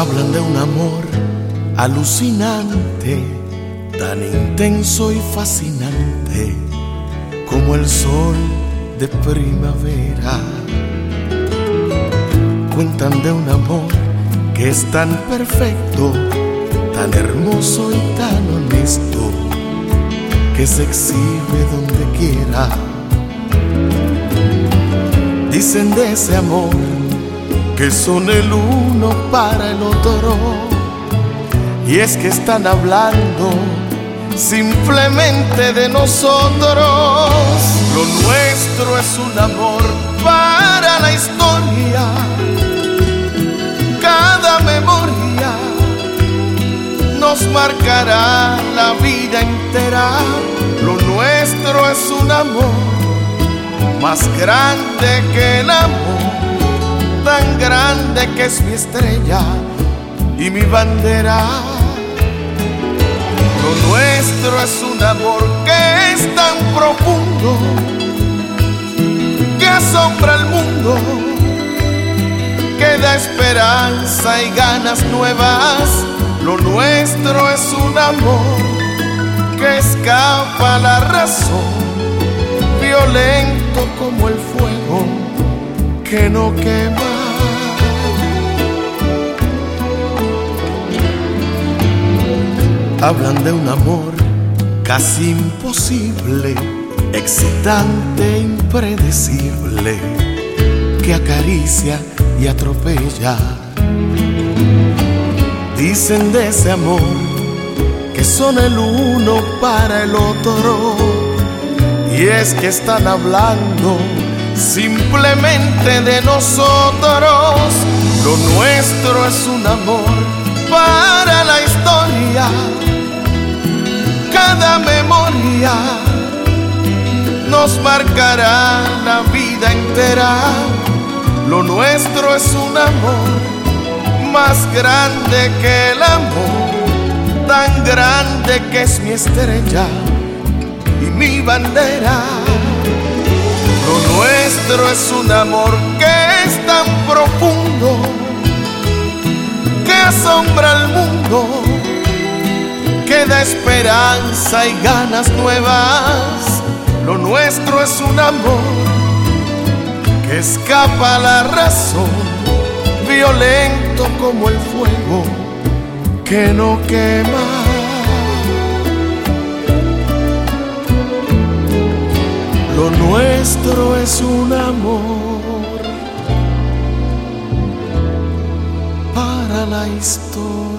Hablan de un amor alucinante, tan intenso y fascinante como el sol de primavera. Cuentan de un amor que es tan perfecto, tan hermoso y tan honesto, que se exhibe donde quiera. Dicen de ese amor que son el uno para el otro, y es que están hablando simplemente de nosotros. Lo nuestro es un amor para la historia, cada memoria nos marcará la vida entera. Lo nuestro es un amor más grande que el amor, tan grande que es mi estrella y mi bandera. Lo nuestro es un amor que es tan profundo, que asombra al mundo, que da esperanza y ganas nuevas. Lo nuestro es un amor que escapa a la razón, violento como el fuego que no quema. Hablan de un amor casi imposible, excitante, impredecible, que acaricia y atropella. Dicen de ese amor que son el uno para el otro, y es que están hablando simplemente de nosotros. Lo nuestro es un amor para la historia, cada memoria nos marcará la vida entera. Lo nuestro es un amor más grande que el amor, tan grande que es mi estrella y mi bandera. Lo nuestro es un amor que es tan profundo, que asombra al mundo, que da esperanza y ganas nuevas. Lo nuestro es un amor que escapa a la razón, violento como el fuego que no quema. Lo nuestro es un amor para la historia.